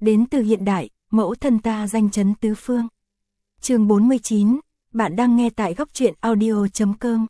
Đến từ hiện đại, mẫu thân ta danh chấn tứ phương. Chương 49, bạn đang nghe tại góc truyện audio.com.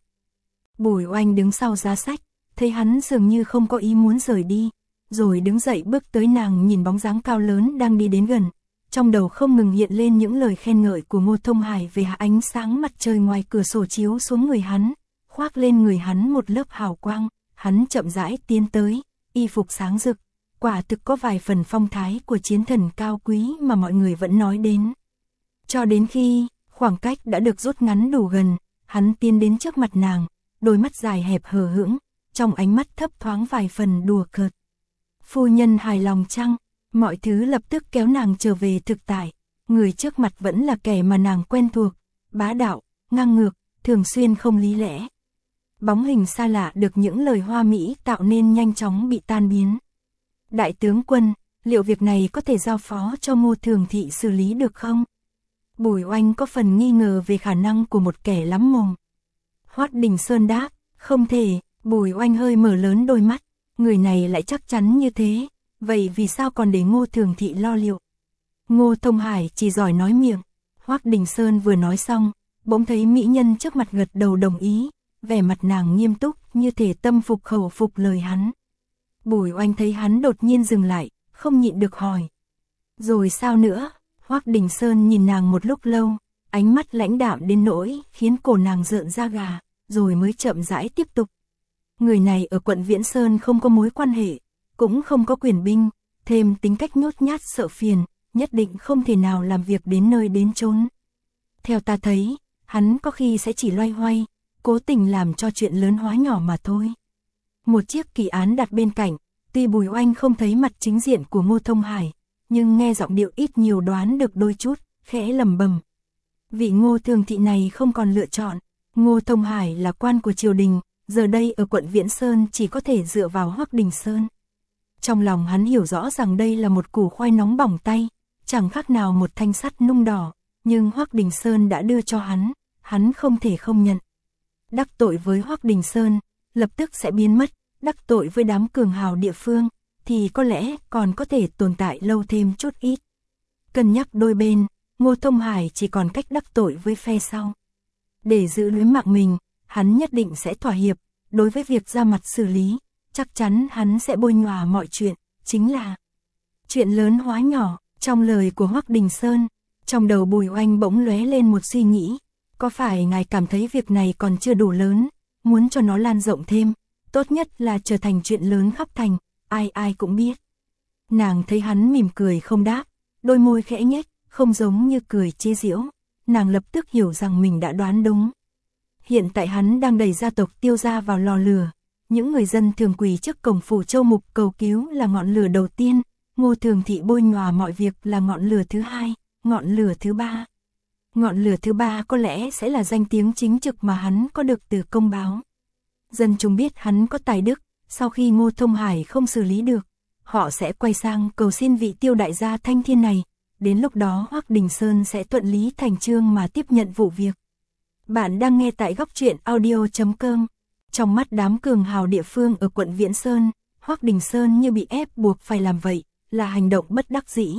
Bùi Oanh đứng sau giá sách, thấy hắn dường như không có ý muốn rời đi, rồi đứng dậy bước tới nàng, nhìn bóng dáng cao lớn đang đi đến gần. Trong đầu không ngừng hiện lên những lời khen ngợi của Ngô Thông Hải về ánh sáng mặt trời ngoài cửa sổ chiếu xuống người hắn, khoác lên người hắn một lớp hào quang. Hắn chậm rãi tiến tới, y phục sáng rực, quả thực có vài phần phong thái của chiến thần cao quý mà mọi người vẫn nói đến. Cho đến khi khoảng cách đã được rút ngắn đủ gần, hắn tiến đến trước mặt nàng, đôi mắt dài hẹp hờ hững, trong ánh mắt thấp thoáng vài phần đùa cợt. Phu nhân hài lòng chăng? Mọi thứ lập tức kéo nàng trở về thực tại. Người trước mặt vẫn là kẻ mà nàng quen thuộc, bá đạo, ngang ngược, thường xuyên không lý lẽ. Bóng hình xa lạ được những lời hoa mỹ tạo nên nhanh chóng bị tan biến. Đại tướng quân, liệu việc này có thể giao phó cho Ngô Thường Thị xử lý được không? Bùi Oanh có phần nghi ngờ về khả năng của một kẻ lắm mồm. Hoát Đình Sơn đáp, không thể. Bùi Oanh hơi mở lớn đôi mắt, người này lại chắc chắn như thế, vậy vì sao còn để Ngô Thường Thị lo liệu? Ngô Thông Hải chỉ giỏi nói miệng. Hoát Đình Sơn vừa nói xong, bỗng thấy mỹ nhân trước mặt gật đầu đồng ý, vẻ mặt nàng nghiêm túc như thể tâm phục khẩu phục lời hắn. Bùi Oanh thấy hắn đột nhiên dừng lại, không nhịn được hỏi. Rồi sao nữa? Hoát Đình Sơn nhìn nàng một lúc lâu, ánh mắt lãnh đạm đến nỗi khiến cổ nàng rợn da gà, rồi mới chậm rãi tiếp tục. Người này ở quận Viễn Sơn không có mối quan hệ, cũng không có quyền binh, thêm tính cách nhút nhát sợ phiền, nhất định không thể nào làm việc đến nơi đến chốn. Theo ta thấy, hắn có khi sẽ chỉ loay hoay, cố tình làm cho chuyện lớn hóa nhỏ mà thôi. Một chiếc kỳ án đặt bên cạnh, tuy Bùi Oanh không thấy mặt chính diện của Ngô Thông Hải, nhưng nghe giọng điệu ít nhiều đoán được đôi chút, khẽ lẩm bẩm. Vị Ngô Thường Thị này không còn lựa chọn. Ngô Thông Hải là quan của triều đình, giờ đây ở quận Viễn Sơn chỉ có thể dựa vào Hoắc Đình Sơn. Trong lòng hắn hiểu rõ rằng đây là một củ khoai nóng bỏng tay, chẳng khác nào một thanh sắt nung đỏ, nhưng Hoắc Đình Sơn đã đưa cho hắn không thể không nhận. Đắc tội với Hoắc Đình Sơn, lập tức sẽ biến mất, đắc tội với đám cường hào địa phương, thì có lẽ còn có thể tồn tại lâu thêm chút ít. Cân nhắc đôi bên, Ngô Thông Hải chỉ còn cách đắc tội với phe sau. Để giữ luyến mạng mình, hắn nhất định sẽ thỏa hiệp, đối với việc ra mặt xử lý, chắc chắn hắn sẽ bôi nhòa mọi chuyện, chính là chuyện lớn hóa nhỏ. Trong lời của Hoắc Đình Sơn, trong đầu Bùi Oanh bỗng lóe lên một suy nghĩ, có phải ngài cảm thấy việc này còn chưa đủ lớn, muốn cho nó lan rộng thêm, tốt nhất là trở thành chuyện lớn khắp thành, ai ai cũng biết. Nàng thấy hắn mỉm cười không đáp, đôi môi khẽ nhếch, không giống như cười chế giễu, nàng lập tức hiểu rằng mình đã đoán đúng. Hiện tại hắn đang đẩy gia tộc Tiêu gia vào lò lửa, những người dân thường quỳ trước cổng phủ Châu Mục cầu cứu là ngọn lửa đầu tiên, Ngô Thường Thị bôi nhòa mọi việc là ngọn lửa thứ hai, ngọn lửa thứ ba. Ngọn lửa thứ ba có lẽ sẽ là danh tiếng chính trực mà hắn có được từ công báo. Dân chúng biết hắn có tài đức, sau khi Ngô Thông Hải không xử lý được, họ sẽ quay sang cầu xin vị Tiêu đại gia thanh thiên này, đến lúc đó Hoắc Đình Sơn sẽ thuận lý thành chương mà tiếp nhận vụ việc. Bạn đang nghe tại góc truyện audio.com. Trong mắt đám cường hào địa phương ở quận Viễn Sơn, Hoắc Đình Sơn như bị ép buộc phải làm vậy, là hành động bất đắc dĩ.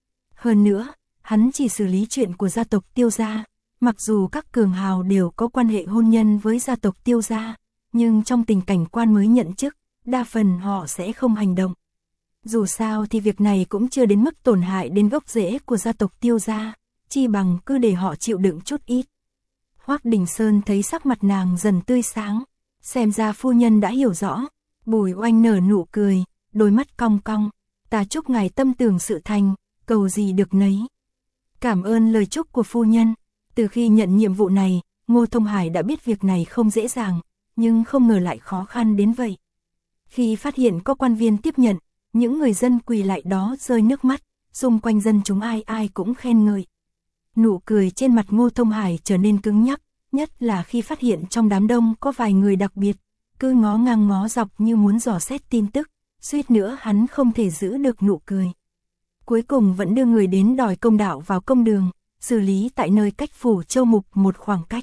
Hơn nữa, hắn chỉ xử lý chuyện của gia tộc Tiêu gia, mặc dù các cường hào đều có quan hệ hôn nhân với gia tộc Tiêu gia, nhưng trong tình cảnh quan mới nhận chức, đa phần họ sẽ không hành động. Dù sao thì việc này cũng chưa đến mức tổn hại đến gốc rễ của gia tộc Tiêu gia, chi bằng cứ để họ chịu đựng chút ít. Hoắc Đình Sơn thấy sắc mặt nàng dần tươi sáng, xem ra phu nhân đã hiểu rõ. Bùi Oanh nở nụ cười, đôi mắt cong cong, ta chúc ngài tâm tưởng sự thành, cầu gì được nấy. Cảm ơn lời chúc của phu nhân. Từ khi nhận nhiệm vụ này, Ngô Thông Hải đã biết việc này không dễ dàng, nhưng không ngờ lại khó khăn đến vậy. Khi phát hiện có quan viên tiếp nhận, những người dân quỳ lại đó rơi nước mắt, xung quanh dân chúng ai ai cũng khen ngợi. Nụ cười trên mặt Ngô Thông Hải trở nên cứng nhắc, nhất là khi phát hiện trong đám đông có vài người đặc biệt, cứ ngó ngang ngó dọc như muốn dò xét tin tức, suýt nữa hắn không thể giữ được nụ cười. Cuối cùng vẫn đưa người đến đòi công đạo vào công đường, xử lý tại nơi cách phủ Châu Mục một khoảng cách.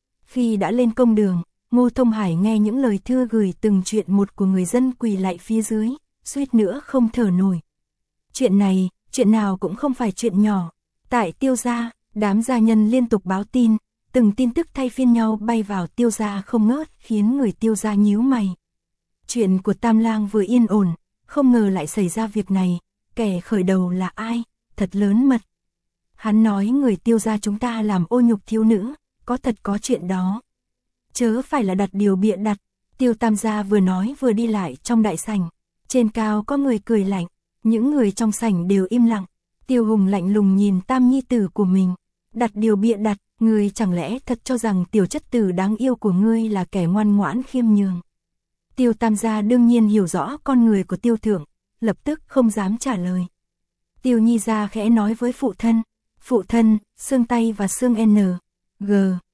Khi đã lên công đường, Ngô Thông Hải nghe những lời thư gửi từng chuyện một của người dân quỳ lại phía dưới, suýt nữa không thở nổi. Chuyện này, chuyện nào cũng không phải chuyện nhỏ. Tại Tiêu gia, đám gia nhân liên tục báo tin, từng tin tức thay phiên nhau bay vào Tiêu gia không ngớt, khiến người Tiêu gia nhíu mày. Chuyện của Tam Lang vừa yên ổn, không ngờ lại xảy ra việc này, kẻ khởi đầu là ai, thật lớn mật. Hắn nói người Tiêu gia chúng ta làm ô nhục thiếu nữ, có thật có chuyện đó. Chớ phải là đặt điều bịa đặt. Tiêu Tam gia vừa nói vừa đi lại trong đại sảnh. Trên cao có người cười lạnh, những người trong sảnh đều im lặng. Tiêu Hùng lạnh lùng nhìn Tam nhi tử của mình. Đặt điều bịa đặt, ngươi chẳng lẽ thật cho rằng tiểu chất tử đáng yêu của ngươi là kẻ ngoan ngoãn khiêm nhường. Tiêu Tam gia đương nhiên hiểu rõ con người của Tiêu Thượng, lập tức không dám trả lời. Tiêu Nhi gia khẽ nói với phụ thân, xương tay và xương N, G,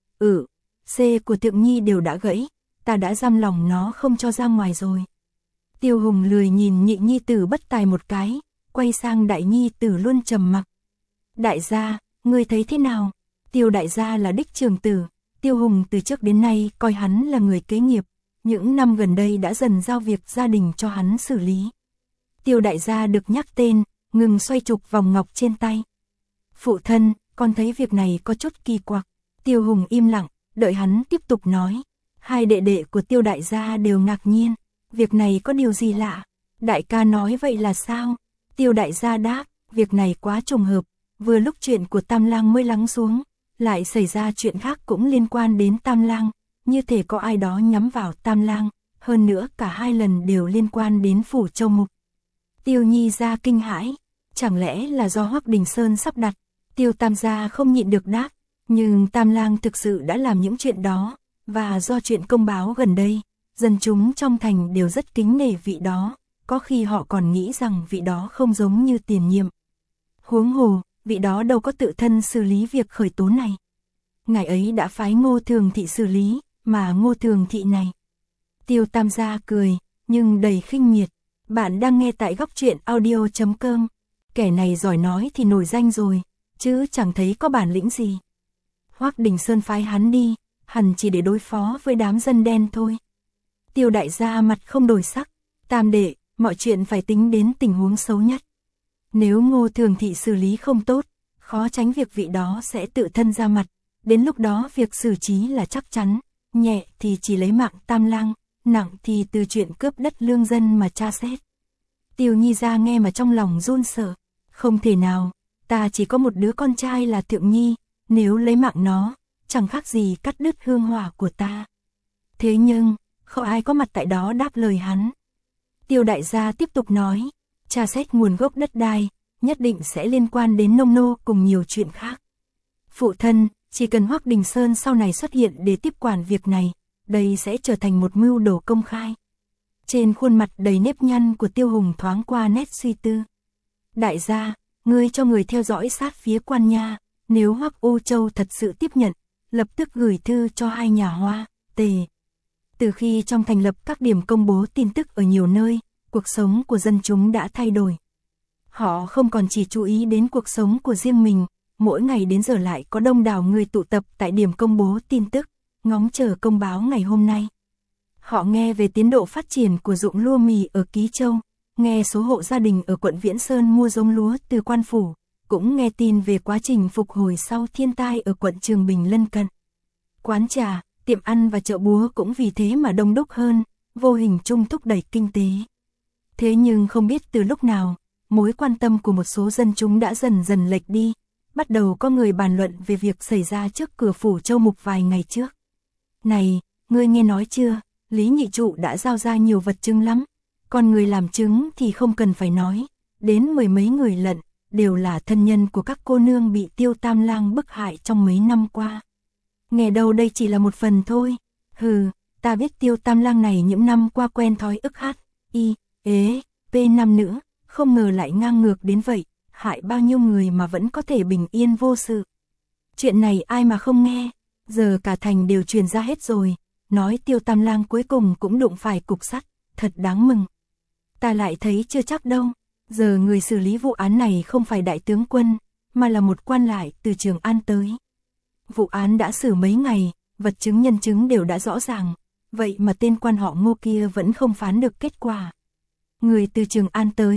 C của Thượng Nhi đều đã gãy, ta đã giam lòng nó không cho ra ngoài rồi. Tiêu Hùng lười nhìn nhị nhi tử bất tài một cái, quay sang đại nhi tử luôn trầm mặc. Đại gia, ngươi thấy thế nào? Tiêu đại gia là đích trưởng tử, Tiêu Hùng từ trước đến nay coi hắn là người kế nghiệp, những năm gần đây đã dần giao việc gia đình cho hắn xử lý. Tiêu đại gia được nhắc tên, ngừng xoay trục vòng ngọc trên tay. Phụ thân, con thấy việc này có chút kỳ quặc. Tiêu Hùng im lặng, đợi hắn tiếp tục nói. Hai đệ đệ của Tiêu đại gia đều ngạc nhiên. Việc này có điều gì lạ? Đại ca nói vậy là sao? Tiêu đại gia đáp, việc này quá trùng hợp. Vừa lúc chuyện của Tam Lang mới lắng xuống, lại xảy ra chuyện khác cũng liên quan đến Tam Lang. Như thể có ai đó nhắm vào Tam Lang. Hơn nữa cả hai lần đều liên quan đến Phủ Châu Mục. Tiêu Nhi gia kinh hãi. Chẳng lẽ là do Hoắc Đình Sơn sắp đặt? Tiêu Tam gia không nhịn được đáp. Nhưng Tam Lang thực sự đã làm những chuyện đó. Và do chuyện công báo gần đây, dân chúng trong thành đều rất kính nể vị đó. Có khi họ còn nghĩ rằng vị đó không giống như tiền nhiệm. Huống hồ, vị đó đâu có tự thân xử lý việc khởi tố này. Ngài ấy đã phái Ngô Thường Thị xử lý, mà Ngô Thường Thị này. Tiêu Tam gia cười, nhưng đầy khinh miệt. Bạn đang nghe tại góc truyện audio.com. Kẻ này giỏi nói thì nổi danh rồi, chứ chẳng thấy có bản lĩnh gì. Hoắc Đình Sơn phái hắn đi, hẳn chỉ để đối phó với đám dân đen thôi. Tiêu đại gia mặt không đổi sắc. Tam đệ, mọi chuyện phải tính đến tình huống xấu nhất. Nếu Ngô Thường Thị xử lý không tốt, khó tránh việc vị đó sẽ tự thân ra mặt. Đến lúc đó việc xử trí là chắc chắn, nhẹ thì chỉ lấy mạng Tam Lang, nặng thì từ chuyện cướp đất lương dân mà tra xét. Tiêu Nhi gia nghe mà trong lòng run sợ. Không thể nào, ta chỉ có một đứa con trai là Thượng Nhi, nếu lấy mạng nó, chẳng khác gì cắt đứt hương hỏa của ta. Thế nhưng, không ai có mặt tại đó đáp lời hắn. Tiêu đại gia tiếp tục nói, tra xét nguồn gốc đất đai, nhất định sẽ liên quan đến nông nô cùng nhiều chuyện khác. Phụ thân, chỉ cần Hoắc Đình Sơn sau này xuất hiện để tiếp quản việc này, đây sẽ trở thành một mưu đồ công khai. Trên khuôn mặt đầy nếp nhăn của Tiêu Hùng thoáng qua nét suy tư. Đại gia, ngươi cho người theo dõi sát phía quan nha, nếu Hoắc U Châu thật sự tiếp nhận, lập tức gửi thư cho hai nhà Hoa, Tề. Từ khi trong thành lập các điểm công bố tin tức ở nhiều nơi, cuộc sống của dân chúng đã thay đổi. Họ không còn chỉ chú ý đến cuộc sống của riêng mình, mỗi ngày đến giờ lại có đông đảo người tụ tập tại điểm công bố tin tức, ngóng chờ công báo ngày hôm nay. Họ nghe về tiến độ phát triển của ruộng lúa mì ở Ký Châu, nghe số hộ gia đình ở quận Viễn Sơn mua giống lúa từ quan phủ, cũng nghe tin về quá trình phục hồi sau thiên tai ở quận Trường Bình lân cận. Quán trà, tiệm ăn và chợ búa cũng vì thế mà đông đúc hơn, vô hình chung thúc đẩy kinh tế. Thế nhưng không biết từ lúc nào, mối quan tâm của một số dân chúng đã dần dần lệch đi, bắt đầu có người bàn luận về việc xảy ra trước cửa Phủ Châu Mục vài ngày trước. Này, ngươi nghe nói chưa, Lý Nhị Trụ đã giao ra nhiều vật chứng lắm, còn người làm chứng thì không cần phải nói, đến mười mấy người lận, đều là thân nhân của các cô nương bị Tiêu Tam Lang bức hại trong mấy năm qua. Nghe đâu đây chỉ là một phần thôi. Hừ, ta biết Tiêu Tam Lang này những năm qua quen thói ức hát, P5 nữa, không ngờ lại ngang ngược đến vậy, hại bao nhiêu người mà vẫn có thể bình yên vô sự. Chuyện này ai mà không nghe, giờ cả thành đều truyền ra hết rồi, nói Tiêu Tam Lang cuối cùng cũng đụng phải cục sắt, thật đáng mừng. Ta lại thấy chưa chắc đâu, giờ người xử lý vụ án này không phải đại tướng quân, mà là một quan lại từ Trường An tới. Vụ án đã xử mấy ngày, vật chứng nhân chứng đều đã rõ ràng, vậy mà tên quan họ Ngô kia vẫn không phán được kết quả. Người từ Trường An tới,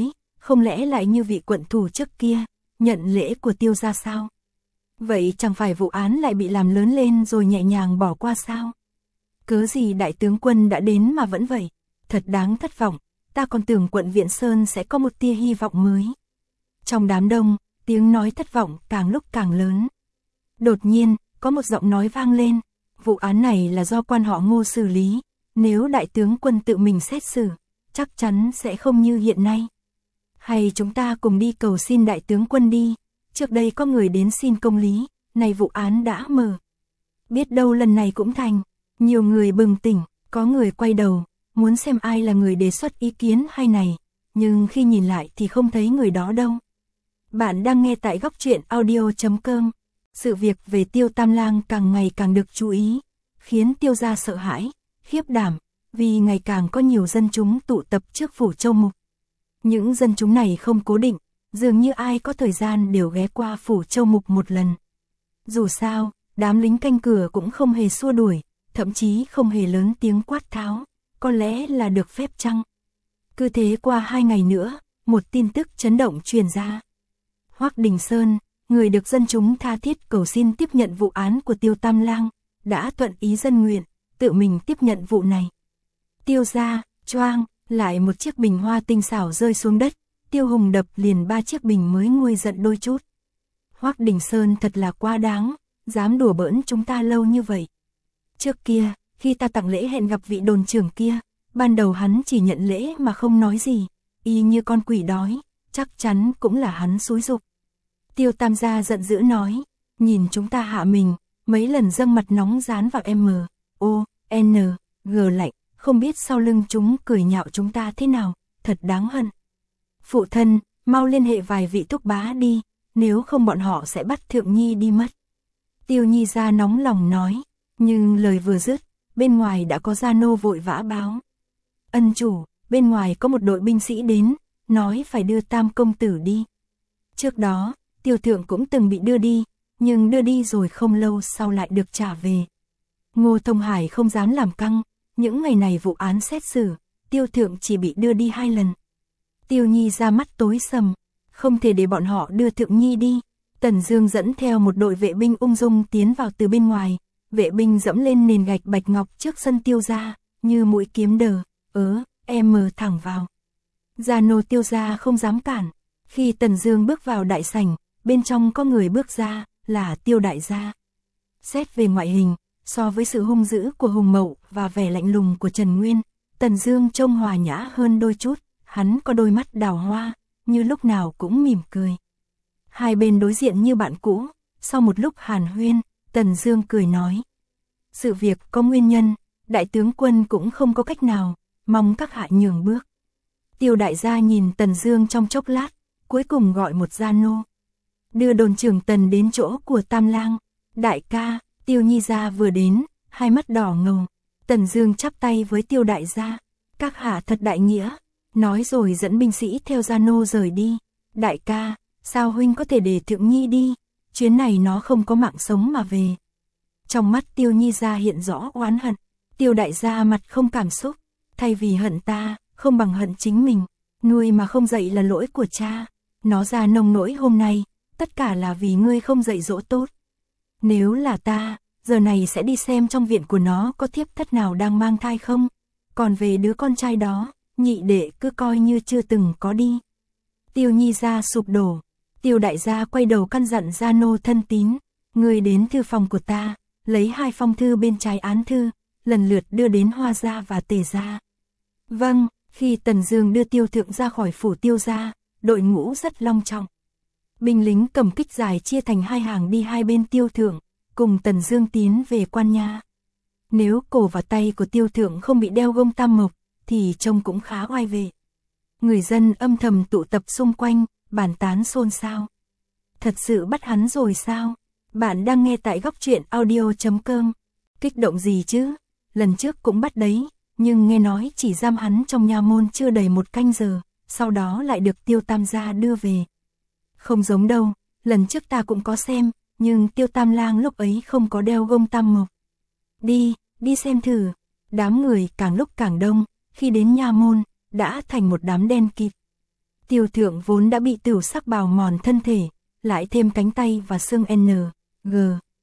không lẽ lại như vị quận thủ trước kia, nhận lễ của Tiêu gia sao? Vậy chẳng phải vụ án lại bị làm lớn lên rồi nhẹ nhàng bỏ qua sao? Cớ gì đại tướng quân đã đến mà vẫn vậy? Thật đáng thất vọng, ta còn tưởng quận Viện Sơn sẽ có một tia hy vọng mới. Trong đám đông, tiếng nói thất vọng càng lúc càng lớn. Đột nhiên, có một giọng nói vang lên, vụ án này là do quan họ Ngô xử lý, nếu đại tướng quân tự mình xét xử, chắc chắn sẽ không như hiện nay. Hay chúng ta cùng đi cầu xin đại tướng quân đi, trước đây có người đến xin công lý, này vụ án đã mở. Biết đâu lần này cũng thành, nhiều người bừng tỉnh, có người quay đầu, muốn xem ai là người đề xuất ý kiến hay này, nhưng khi nhìn lại thì không thấy người đó đâu. Bạn đang nghe tại góc truyện audio.com. Sự việc về Tiêu Tam Lang càng ngày càng được chú ý, khiến Tiêu gia sợ hãi, khiếp đảm, vì ngày càng có nhiều dân chúng tụ tập trước phủ Châu Mục. Những dân chúng này không cố định, dường như ai có thời gian đều ghé qua phủ Châu Mục một lần. Dù sao, đám lính canh cửa cũng không hề xua đuổi, thậm chí không hề lớn tiếng quát tháo, có lẽ là được phép chăng? Cứ thế qua 2 ngày nữa, một tin tức chấn động truyền ra. Hoắc Đình Sơn, người được dân chúng tha thiết cầu xin tiếp nhận vụ án của Tiêu Tam Lang, đã thuận ý dân nguyện, tự mình tiếp nhận vụ này. Tiêu gia, choang, lại một chiếc bình hoa tinh xảo rơi xuống đất, Tiêu Hùng đập liền 3 chiếc bình mới nguôi giận đôi chút. Hoắc Đình Sơn thật là quá đáng, dám đùa bỡn chúng ta lâu như vậy. Trước kia, khi ta tặng lễ hẹn gặp vị đồn trưởng kia, ban đầu hắn chỉ nhận lễ mà không nói gì, y như con quỷ đói, chắc chắn cũng là hắn xúi giục. Tiêu Tam gia giận dữ nói, nhìn chúng ta hạ mình, mấy lần dâng mặt nóng dán vào M.O.N.G lạnh, không biết sau lưng chúng cười nhạo chúng ta thế nào, thật đáng hận. Phụ thân, mau liên hệ vài vị thúc bá đi, nếu không bọn họ sẽ bắt Thượng Nhi đi mất. Tiêu Nhi gia nóng lòng nói, nhưng lời vừa dứt, bên ngoài đã có gia nô vội vã báo. Ân chủ, bên ngoài có một đội binh sĩ đến, nói phải đưa Tam công tử đi. Trước đó, Tiêu thượng cũng từng bị đưa đi, nhưng đưa đi rồi không lâu sau lại được trả về. Ngô Thông Hải không dám làm căng, những ngày này vụ án xét xử, Tiêu thượng chỉ bị đưa đi 2 lần. Tiêu Nhi ra mắt tối sầm, không thể để bọn họ đưa Thượng Nhi đi. Tần Dương dẫn theo một đội vệ binh ung dung tiến vào từ bên ngoài, vệ binh dẫm lên nền gạch bạch ngọc trước sân Tiêu gia, như mũi kiếm đờ, thẳng vào. Gia nô Tiêu gia không dám cản, khi Tần Dương bước vào đại sảnh, bên trong có người bước ra, là Tiêu đại gia. Xét về ngoại hình, so với sự hung dữ của Hùng Mậu và vẻ lạnh lùng của Trần Nguyên, Tần Dương trông hòa nhã hơn đôi chút, hắn có đôi mắt đào hoa, như lúc nào cũng mỉm cười. Hai bên đối diện như bạn cũ, sau một lúc hàn huyên, Tần Dương cười nói. Sự việc có nguyên nhân, đại tướng quân cũng không có cách nào, mong các hạ nhường bước. Tiêu đại gia nhìn Tần Dương trong chốc lát, cuối cùng gọi một gia nô. Đưa đồn trưởng Tần đến chỗ của Tam Lang. Đại ca, Tiêu Nhi gia vừa đến, hai mắt đỏ ngầu. Tần Dương chắp tay với Tiêu đại gia. Các hạ thật đại nghĩa. Nói rồi dẫn binh sĩ theo gia nô rời đi. Đại ca, sao huynh có thể để Thượng Nhi đi? Chuyến này nó không có mạng sống mà về. Trong mắt Tiêu Nhi gia hiện rõ oán hận. Tiêu đại gia mặt không cảm xúc. Thay vì hận ta, không bằng hận chính mình. Nuôi mà không dạy là lỗi của cha. Nó ra nông nỗi hôm nay, tất cả là vì ngươi không dạy dỗ tốt. Nếu là ta, giờ này sẽ đi xem trong viện của nó có thiếp thất nào đang mang thai không. Còn về đứa con trai đó, nhị đệ cứ coi như chưa từng có đi. Tiêu Nhi gia sụp đổ. Tiêu đại gia quay đầu căn dặn gia nô thân tín. Ngươi đến thư phòng của ta, lấy 2 phong thư bên trái án thư, lần lượt đưa đến Hoa gia và Tề gia. Vâng, khi Tần Dương đưa Tiêu thượng ra khỏi phủ Tiêu gia, đội ngũ rất long trọng. Binh lính cầm kích dài chia thành 2 hàng đi hai bên Tiêu thượng, cùng Tần Dương tiến về quan nha. Nếu cổ và tay của Tiêu thượng không bị đeo gông tam mộc, thì trông cũng khá oai vệ. Người dân âm thầm tụ tập xung quanh, bàn tán xôn xao. Thật sự bắt hắn rồi sao? Bạn đang nghe tại góc truyện audio.com. Kích động gì chứ? Lần trước cũng bắt đấy, nhưng nghe nói chỉ giam hắn trong nha môn chưa đầy 1 canh giờ, sau đó lại được Tiêu Tam gia đưa về. Không giống đâu, lần trước ta cũng có xem, nhưng Tiêu Tam Lang lúc ấy không có đeo gông tam mộc. Đi xem thử. Đám người càng lúc càng đông, khi đến nha môn, đã thành một đám đen kịt. Tiêu Thượng vốn đã bị tửu sắc bào mòn thân thể, lại thêm cánh tay và xương N, G,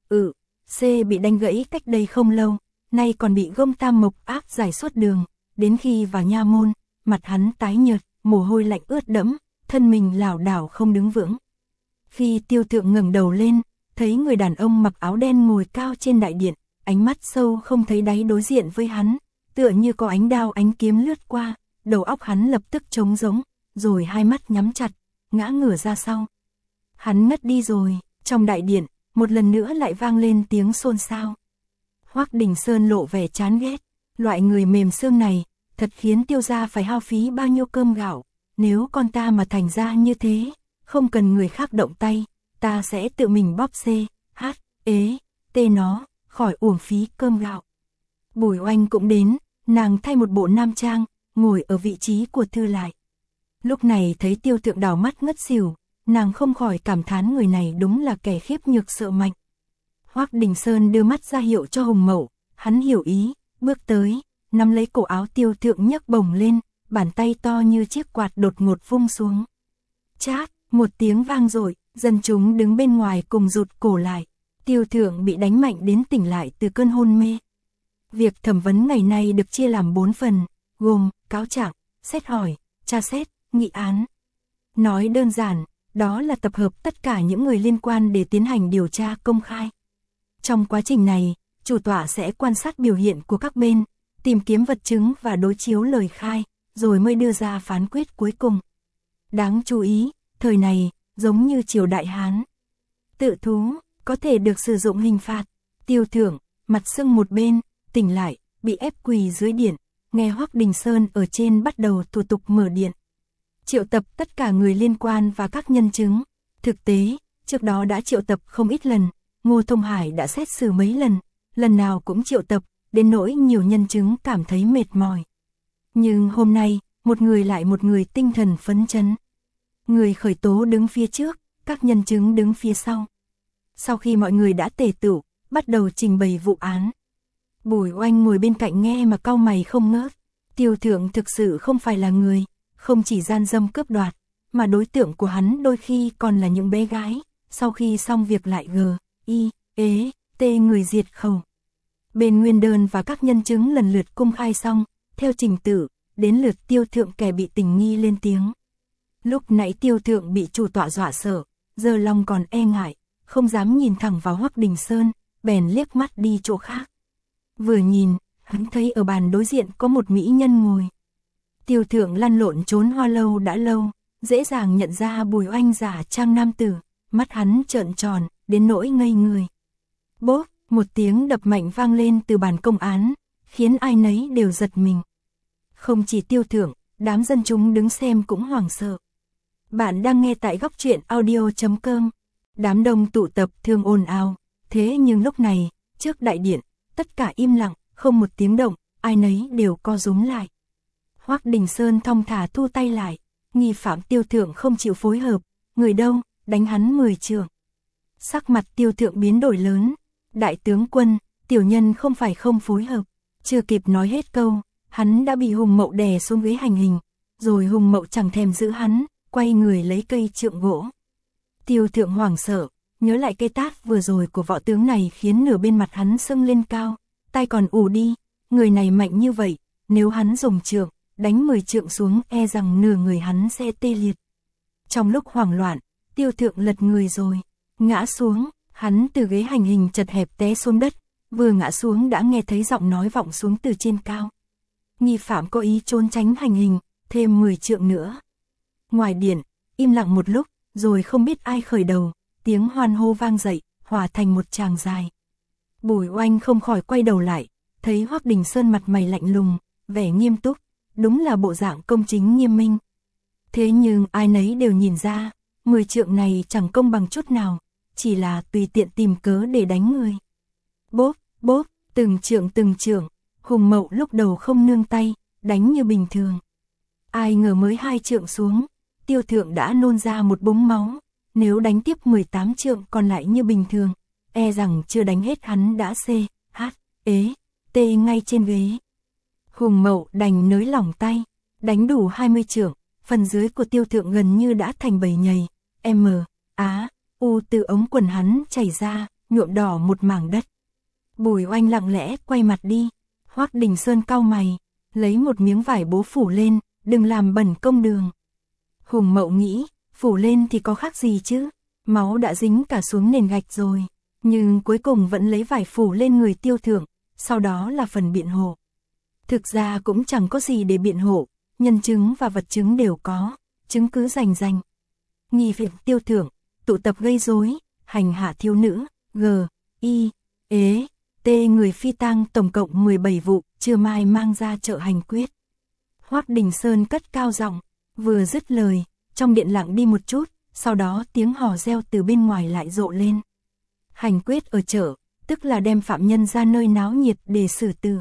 C bị đánh gãy cách đây không lâu, nay còn bị gông tam mộc áp giải suốt đường, đến khi vào nha môn, mặt hắn tái nhợt, mồ hôi lạnh ướt đẫm, thân mình lảo đảo không đứng vững. Khi Tiêu Thượng ngẩng đầu lên, thấy người đàn ông mặc áo đen ngồi cao trên đại điện, ánh mắt sâu không thấy đáy đối diện với hắn, tựa như có ánh đao ánh kiếm lướt qua, đầu óc hắn lập tức trống rỗng, rồi hai mắt nhắm chặt, ngã ngửa ra sau. Hắn ngất đi rồi, trong đại điện, một lần nữa lại vang lên tiếng xôn xao. Hoắc Đình Sơn lộ vẻ chán ghét, loại người mềm xương này, thật khiến Tiêu gia phải hao phí bao nhiêu cơm gạo, nếu con ta mà thành ra như thế, không cần người khác động tay, ta sẽ tự mình bóp C, H, T nó, khỏi uổng phí cơm gạo. Bùi Oanh cũng đến, nàng thay một bộ nam trang, ngồi ở vị trí của thư lại. Lúc này thấy Tiêu Thượng đảo mắt ngất xỉu, nàng không khỏi cảm thán người này đúng là kẻ khiếp nhược sợ mạnh. Hoắc Đình Sơn đưa mắt ra hiệu cho Hùng Mậu, hắn hiểu ý, bước tới, nắm lấy cổ áo Tiêu Thượng nhấc bổng lên, bàn tay to như chiếc quạt đột ngột vung xuống. Chát, một tiếng vang dội, dân chúng đứng bên ngoài cùng rụt cổ lại. Tiêu Thượng bị đánh mạnh đến tỉnh lại từ cơn hôn mê. Việc thẩm vấn ngày nay được chia làm 4 phần, gồm cáo trạng, xét hỏi, tra xét, nghị án. Nói đơn giản, đó là tập hợp tất cả những người liên quan để tiến hành điều tra công khai. Trong quá trình này, chủ tọa sẽ quan sát biểu hiện của các bên, tìm kiếm vật chứng và đối chiếu lời khai, rồi mới đưa ra phán quyết cuối cùng. Đáng chú ý, thời này, giống như triều Đại Hán. Tự thú, có thể được sử dụng hình phạt. Tiêu Thượng, mặt sưng một bên, tỉnh lại, bị ép quỳ dưới điện, nghe Hoắc Đình Sơn ở trên bắt đầu thủ tục mở điện. Triệu tập tất cả người liên quan và các nhân chứng. Thực tế, trước đó đã triệu tập không ít lần, Ngô Thông Hải đã xét xử mấy lần nào cũng triệu tập, đến nỗi nhiều nhân chứng cảm thấy mệt mỏi. Nhưng hôm nay, một người lại một người tinh thần phấn chấn. Người khởi tố đứng phía trước, các nhân chứng đứng phía sau. Sau khi mọi người đã tề tựu, bắt đầu trình bày vụ án. Bùi Oanh ngồi bên cạnh nghe mà cau mày không ngớt. Tiêu Thượng thực sự không phải là người, không chỉ gian dâm cướp đoạt, mà đối tượng của hắn đôi khi còn là những bé gái, sau khi xong việc lại T người diệt khẩu. Bên nguyên đơn và các nhân chứng lần lượt công khai xong, theo trình tự, đến lượt Tiêu Thượng kẻ bị tình nghi lên tiếng. Lúc nãy Tiêu Thượng bị chủ tọa dọa sợ, giờ lòng còn e ngại, không dám nhìn thẳng vào Hoắc Đình Sơn, bèn liếc mắt đi chỗ khác. Vừa nhìn, hắn thấy ở bàn đối diện có một mỹ nhân ngồi. Tiêu Thượng lăn lộn trốn hoa lâu đã lâu, dễ dàng nhận ra Bùi Oanh giả trang nam tử, mắt hắn trợn tròn, đến nỗi ngây người. Bốp, một tiếng đập mạnh vang lên từ bàn công án, khiến ai nấy đều giật mình. Không chỉ Tiêu Thượng, đám dân chúng đứng xem cũng hoảng sợ. Bạn đang nghe tại Góc Truyện Audio.com. Đám đông tụ tập thường ồn ào, thế nhưng lúc này, trước đại điện, tất cả im lặng, không một tiếng động, ai nấy đều co rúm lại. Hoắc Đình Sơn thong thả thu tay lại, nghi phạm Tiêu Thượng không chịu phối hợp, người đâu, đánh hắn 10 trượng. Sắc mặt Tiêu Thượng biến đổi lớn, đại tướng quân, tiểu nhân không phải không phối hợp, chưa kịp nói hết câu, hắn đã bị Hùng Mậu đè xuống ghế hành hình, rồi Hùng Mậu chẳng thèm giữ hắn, quay người lấy cây trượng gỗ. Tiêu Thượng hoảng sợ, nhớ lại cây tát vừa rồi của võ tướng này khiến nửa bên mặt hắn sưng lên cao, tay còn ù đi, người này mạnh như vậy, nếu hắn dùng trượng, đánh 10 trượng xuống e rằng nửa người hắn sẽ tê liệt. Trong lúc hoảng loạn, Tiêu Thượng lật người rồi, ngã xuống, hắn từ ghế hành hình chật hẹp té xuống đất, vừa ngã xuống đã nghe thấy giọng nói vọng xuống từ trên cao. Nghi phạm có ý trốn tránh hành hình, thêm 10 trượng nữa. Ngoài điện, im lặng một lúc, rồi không biết ai khởi đầu, tiếng hoan hô vang dậy, hòa thành một tràng dài. Bùi Oanh không khỏi quay đầu lại, thấy Hoắc Đình Sơn mặt mày lạnh lùng, vẻ nghiêm túc, đúng là bộ dạng công chính nghiêm minh. Thế nhưng ai nấy đều nhìn ra, 10 trượng này chẳng công bằng chút nào, chỉ là tùy tiện tìm cớ để đánh người. Bốp, bốp, từng trượng, Hùng Mậu lúc đầu không nương tay, đánh như bình thường. Ai ngờ mới 2 trượng xuống, Tiêu Thượng đã nôn ra một búng máu, nếu đánh tiếp 18 trượng còn lại như bình thường, e rằng chưa đánh hết hắn đã T ngay trên ghế. Hùng Mậu đành nới lỏng tay, đánh đủ 20 trượng, phần dưới của Tiêu Thượng gần như đã thành bầy nhầy, U từ ống quần hắn chảy ra, nhuộm đỏ một mảng đất. Bùi Oanh lặng lẽ quay mặt đi, Hoắc Đình Sơn cau mày, lấy một miếng vải bố phủ lên, đừng làm bẩn công đường. Hùng Mậu nghĩ, phủ lên thì có khác gì chứ, máu đã dính cả xuống nền gạch rồi, nhưng cuối cùng vẫn lấy vải phủ lên người Tiêu Thượng, sau đó là phần biện hộ. Thực ra cũng chẳng có gì để biện hộ, nhân chứng và vật chứng đều có, chứng cứ rành rành. Nghi việc Tiêu Thượng, tụ tập gây rối, hành hạ thiếu nữ, người phi tang tổng cộng 17 vụ, trưa mai mang ra chợ hành quyết. Hoắc Đình Sơn cất cao giọng, vừa dứt lời, trong điện lặng đi một chút, sau đó tiếng hò reo từ bên ngoài lại rộ lên. Hành quyết ở chợ, tức là đem phạm nhân ra nơi náo nhiệt để xử tử.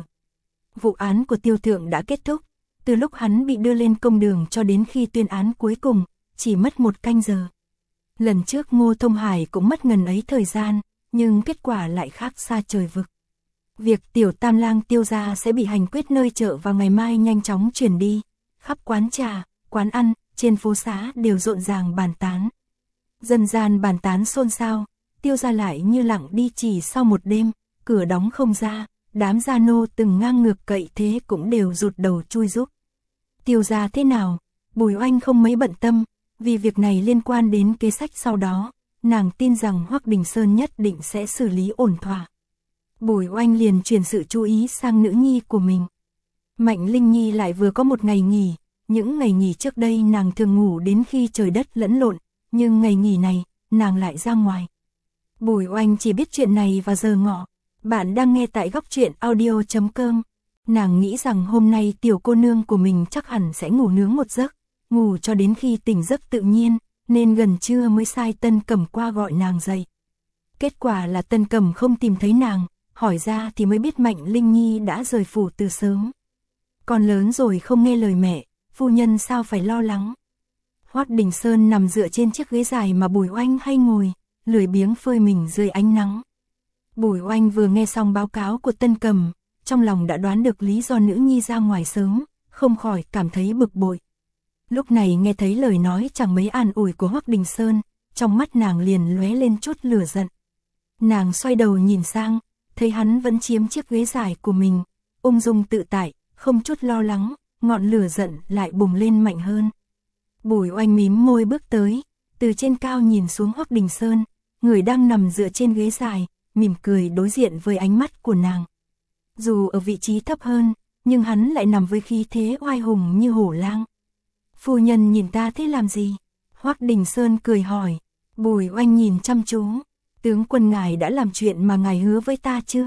Vụ án của Tiêu Thượng đã kết thúc, từ lúc hắn bị đưa lên công đường cho đến khi tuyên án cuối cùng, chỉ mất 1 canh giờ. Lần trước Ngô Thông Hải cũng mất ngần ấy thời gian, nhưng kết quả lại khác xa trời vực. Việc tiểu tam lang Tiêu gia sẽ bị hành quyết nơi chợ vào ngày mai nhanh chóng truyền đi, khắp quán trà, quán ăn, trên phố xá đều rộn ràng bàn tán. Dân gian bàn tán xôn xao, Tiêu gia lại như lặng đi chỉ sau một đêm, cửa đóng không ra, đám gia nô từng ngang ngược cậy thế cũng đều rụt đầu chui rúc. Tiêu gia thế nào? Bùi Oanh không mấy bận tâm, vì việc này liên quan đến kế sách sau đó, nàng tin rằng Hoắc Đình Sơn nhất định sẽ xử lý ổn thỏa. Bùi Oanh liền chuyển sự chú ý sang nữ nhi của mình. Mạnh Linh Nhi lại vừa có một ngày nghỉ, những ngày nghỉ trước đây nàng thường ngủ đến khi trời đất lẫn lộn, nhưng ngày nghỉ này, nàng lại ra ngoài. Bùi Oanh chỉ biết chuyện này vào giờ ngọ. Bạn đang nghe tại góc truyện audio.com. Nàng nghĩ rằng hôm nay tiểu cô nương của mình chắc hẳn sẽ ngủ nướng một giấc, ngủ cho đến khi tỉnh giấc tự nhiên, nên gần trưa mới sai Tân Cẩm qua gọi nàng dậy. Kết quả là Tân Cẩm không tìm thấy nàng, hỏi ra thì mới biết Mạnh Linh Nhi đã rời phủ từ sớm. Con lớn rồi không nghe lời mẹ, phu nhân sao phải lo lắng. Hoắc Đình Sơn nằm dựa trên chiếc ghế dài mà Bùi Oanh hay ngồi, lười biếng phơi mình dưới ánh nắng. Bùi Oanh vừa nghe xong báo cáo của Tân Cẩm, trong lòng đã đoán được lý do nữ nhi ra ngoài sớm, không khỏi cảm thấy bực bội. Lúc này nghe thấy lời nói chẳng mấy an ủi của Hoắc Đình Sơn, trong mắt nàng liền lóe lên chút lửa giận. Nàng xoay đầu nhìn sang, thấy hắn vẫn chiếm chiếc ghế dài của mình, ung dung tự tại, không chút lo lắng, ngọn lửa giận lại bùng lên mạnh hơn. Bùi Oanh mím môi bước tới, từ trên cao nhìn xuống Hoắc Đình Sơn, người đang nằm dựa trên ghế dài, mỉm cười đối diện với ánh mắt của nàng. Dù ở vị trí thấp hơn, nhưng hắn lại nằm với khí thế oai hùng như hổ lang. Phu nhân nhìn ta thế làm gì? Hoắc Đình Sơn cười hỏi. Bùi Oanh nhìn chăm chú. Tướng quân ngài đã làm chuyện mà ngài hứa với ta chưa?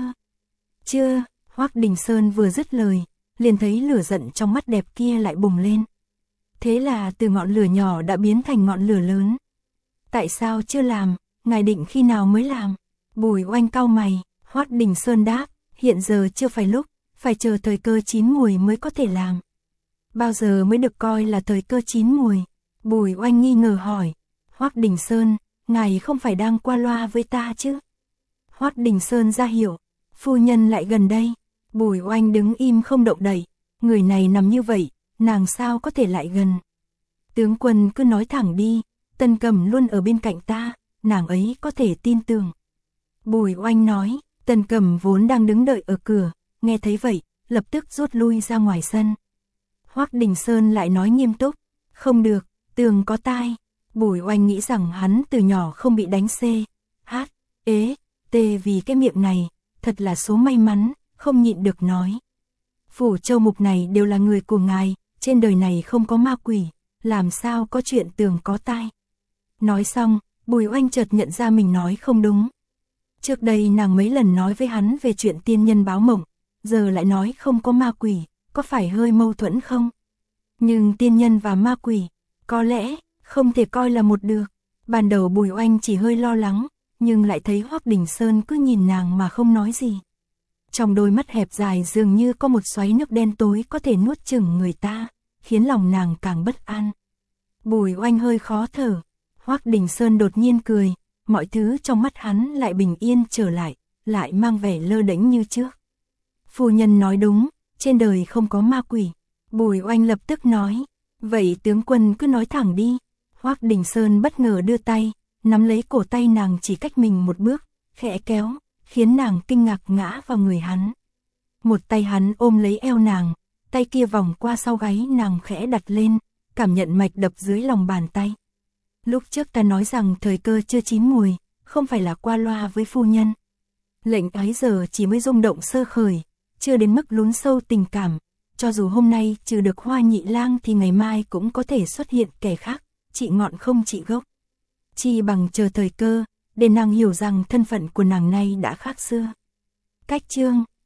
Chưa. Hoắc Đình Sơn vừa dứt lời, liền thấy lửa giận trong mắt đẹp kia lại bùng lên. Thế là từ ngọn lửa nhỏ đã biến thành ngọn lửa lớn. Tại sao chưa làm? Ngài định khi nào mới làm? Bùi Oanh cau mày. Hoắc Đình Sơn đáp, hiện giờ chưa phải lúc, phải chờ thời cơ chín muồi mới có thể làm. Bao giờ mới được coi là thời cơ chín muồi? Bùi Oanh nghi ngờ hỏi. Hoắc Đình Sơn, ngài không phải đang qua loa với ta chứ? Hoắc Đình Sơn ra hiệu, phu nhân lại gần đây. Bùi Oanh đứng im không động đậy, người này nằm như vậy, nàng sao có thể lại gần? Tướng quân cứ nói thẳng đi, Tân Cẩm luôn ở bên cạnh ta, nàng ấy có thể tin tưởng. Bùi Oanh nói. Tân Cẩm vốn đang đứng đợi ở cửa, nghe thấy vậy, lập tức rút lui ra ngoài sân. Hoắc Đình Sơn lại nói nghiêm túc, không được, tường có tai. Bùi Oanh nghĩ rằng hắn từ nhỏ không bị đánh vì cái miệng này, thật là số may mắn, không nhịn được nói. Phủ Châu Mục này đều là người của ngài, trên đời này không có ma quỷ, làm sao có chuyện tường có tai. Nói xong, Bùi Oanh chợt nhận ra mình nói không đúng. Trước đây nàng mấy lần nói với hắn về chuyện tiên nhân báo mộng, giờ lại nói không có ma quỷ, có phải hơi mâu thuẫn không? Nhưng tiên nhân và ma quỷ, có lẽ, không thể coi là một được. Ban đầu Bùi Oanh chỉ hơi lo lắng, nhưng lại thấy Hoắc Đình Sơn cứ nhìn nàng mà không nói gì. Trong đôi mắt hẹp dài dường như có một xoáy nước đen tối có thể nuốt chửng người ta, khiến lòng nàng càng bất an. Bùi Oanh hơi khó thở, Hoắc Đình Sơn đột nhiên cười. Mọi thứ trong mắt hắn lại bình yên trở lại mang vẻ lơ đễnh như trước. Phu nhân nói đúng, trên đời không có ma quỷ. Bùi Oanh lập tức nói, Vậy tướng quân cứ nói thẳng đi. Hoắc Đình Sơn bất ngờ đưa tay, nắm lấy cổ tay nàng chỉ cách mình một bước, khẽ kéo, khiến nàng kinh ngạc ngã vào người hắn. Một tay hắn ôm lấy eo nàng, tay kia vòng qua sau gáy nàng khẽ đặt lên, cảm nhận mạch đập dưới lòng bàn tay. Lúc trước ta nói rằng thời cơ chưa chín mùi, không phải là qua loa với phu nhân. Lệnh ấy giờ chỉ mới rung động sơ khởi, chưa đến mức lún sâu tình cảm. Cho dù hôm nay trừ được Hoa Nhị Lang thì ngày mai cũng có thể xuất hiện kẻ khác, trị ngọn không trị gốc. Chi bằng chờ thời cơ, để nàng hiểu rằng thân phận của nàng nay đã khác xưa. Cách chương